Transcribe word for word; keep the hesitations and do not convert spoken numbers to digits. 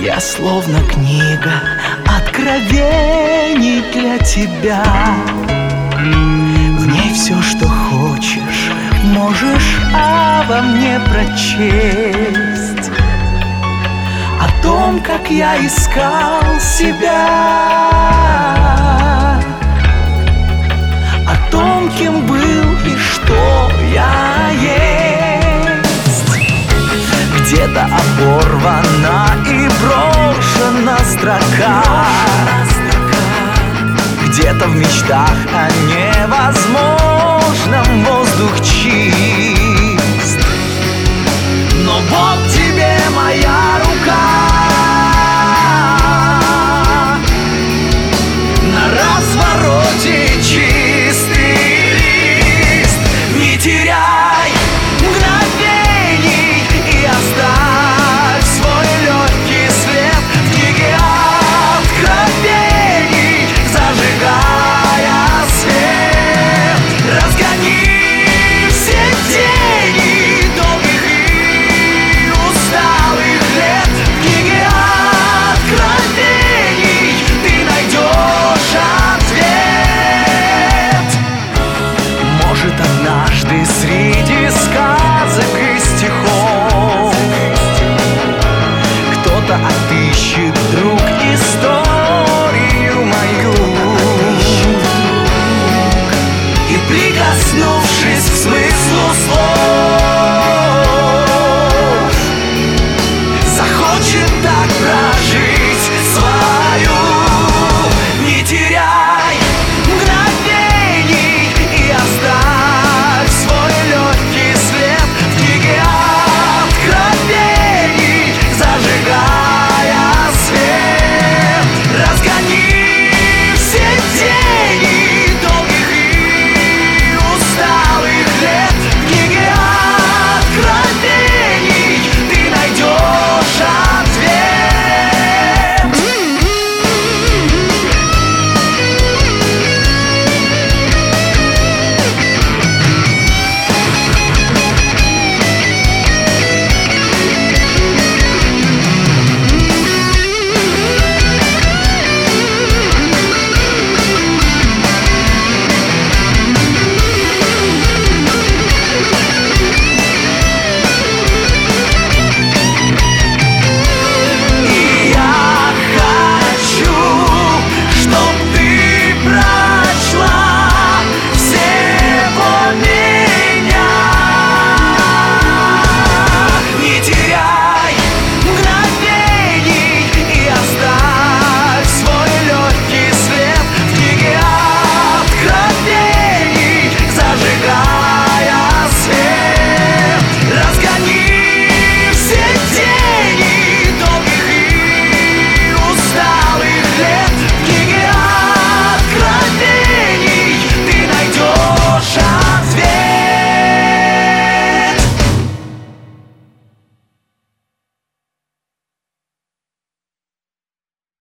Я словно книга откровений для тебя. В ней все, что хочешь, можешь обо мне прочесть. О том, как я искал себя, о том, кем был и что я есть. Где-то оборвана и брошена строка, где-то в мечтах о невозможном воздух чист.